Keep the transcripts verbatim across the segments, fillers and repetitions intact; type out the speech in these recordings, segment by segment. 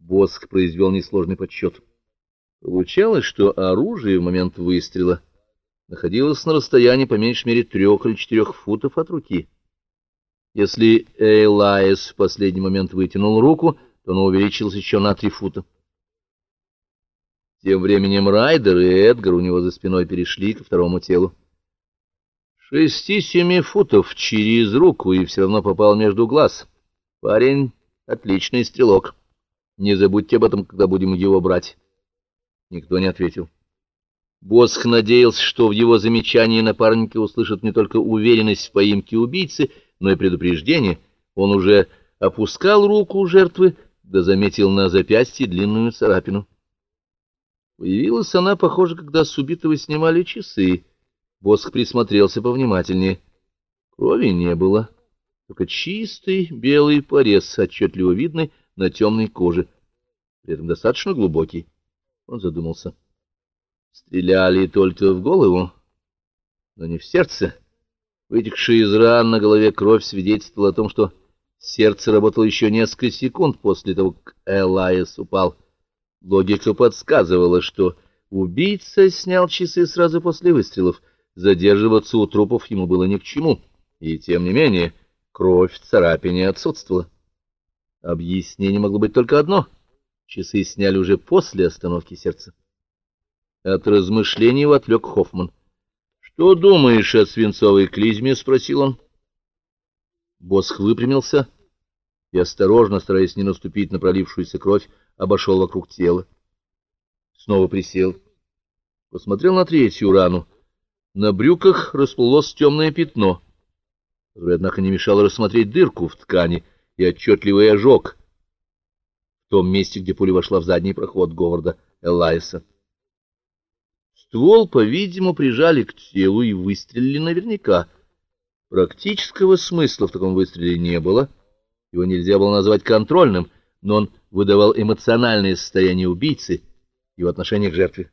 Босх произвел несложный подсчет. Получалось, что оружие в момент выстрела находилось на расстоянии по меньшей мере трех или четырех футов от руки. Если Элайс в последний момент вытянул руку, то она увеличилась еще на три фута. Тем временем Райдер и Эдгар у него за спиной перешли ко второму телу. Шести-семи футов через руку и все равно попал между глаз. Парень — отличный стрелок. Не забудьте об этом, когда будем его брать. Никто не ответил. Босх надеялся, что в его замечании напарники услышат не только уверенность в поимке убийцы, но и предупреждение. Он уже опускал руку жертвы, да заметил на запястье длинную царапину. Появилась она, похоже, когда с убитого снимали часы. Босх присмотрелся повнимательнее. Крови не было, только чистый белый порез, отчетливо видный на темной коже, при этом достаточно глубокий. Он задумался. Стреляли только в голову, но не в сердце. Вытекшая из ран на голове кровь свидетельствовала о том, что сердце работало еще несколько секунд после того, как Элайс упал. Логика подсказывала, что убийца снял часы сразу после выстрелов. Задерживаться у трупов ему было ни к чему, и, тем не менее, кровь в царапине отсутствовала. Объяснение могло быть только одно — часы сняли уже после остановки сердца. От размышлений его отвлек Хоффман. — Что думаешь о свинцовой клизме? — спросил он. Босх выпрямился и, осторожно, стараясь не наступить на пролившуюся кровь, обошел вокруг тела. Снова присел. Посмотрел на третью рану. На брюках расплылось темное пятно, которое, однако, не мешало рассмотреть дырку в ткани и отчетливый ожог в том месте, где пуля вошла в задний проход Говарда Элайса. Ствол, по-видимому, прижали к телу и выстрелили наверняка. Практического смысла в таком выстреле не было. Его нельзя было назвать контрольным, но он выдавал эмоциональное состояние убийцы, его отношение к жертве.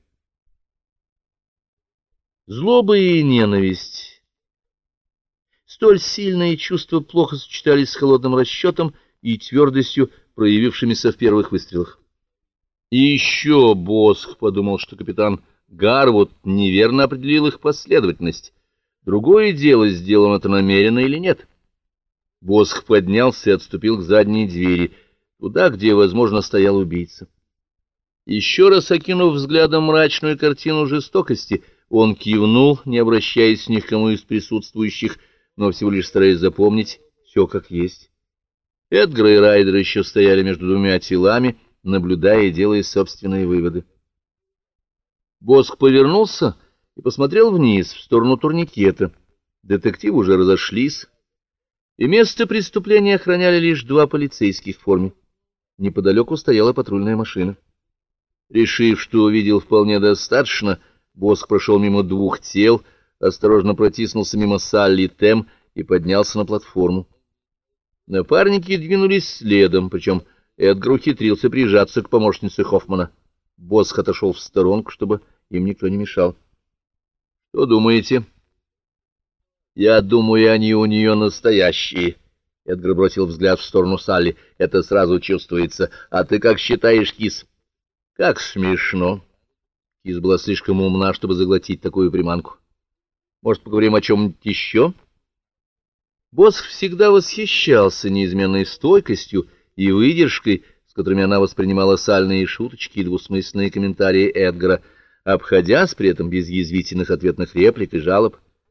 Злоба и ненависть. Столь сильные чувства плохо сочетались с холодным расчетом и твердостью, проявившимися в первых выстрелах. И еще Босх подумал, что капитан Гарвуд неверно определил их последовательность. Другое дело, сделал он это намеренно или нет. Босх поднялся и отступил к задней двери, туда, где, возможно, стоял убийца. Еще раз окинув взглядом мрачную картину жестокости, он кивнул, не обращаясь ни к кому из присутствующих, но всего лишь стараясь запомнить все как есть. Эдгар и Райдер еще стояли между двумя телами, наблюдая и делая собственные выводы. Босх повернулся и посмотрел вниз, в сторону турникета. Детективы уже разошлись, и место преступления охраняли лишь два полицейских в форме. Неподалеку стояла патрульная машина. Решив, что увидел вполне достаточно, Босх прошел мимо двух тел, осторожно протиснулся мимо Салли Тем и поднялся на платформу. Напарники двинулись следом, причем Эдгар ухитрился прижаться к помощнице Хоффмана. Босх отошел в сторонку, чтобы им никто не мешал. — Что думаете? — Я думаю, они у нее настоящие. Эдгар бросил взгляд в сторону Салли. — Это сразу чувствуется. А ты как считаешь, кис? — Как смешно. Кис была слишком умна, чтобы заглотить такую приманку. Может, поговорим о чем-нибудь еще? Босх всегда восхищался неизменной стойкостью и выдержкой, с которыми она воспринимала сальные шуточки и двусмысленные комментарии Эдгара, обходясь при этом без язвительных ответных реплик и жалоб.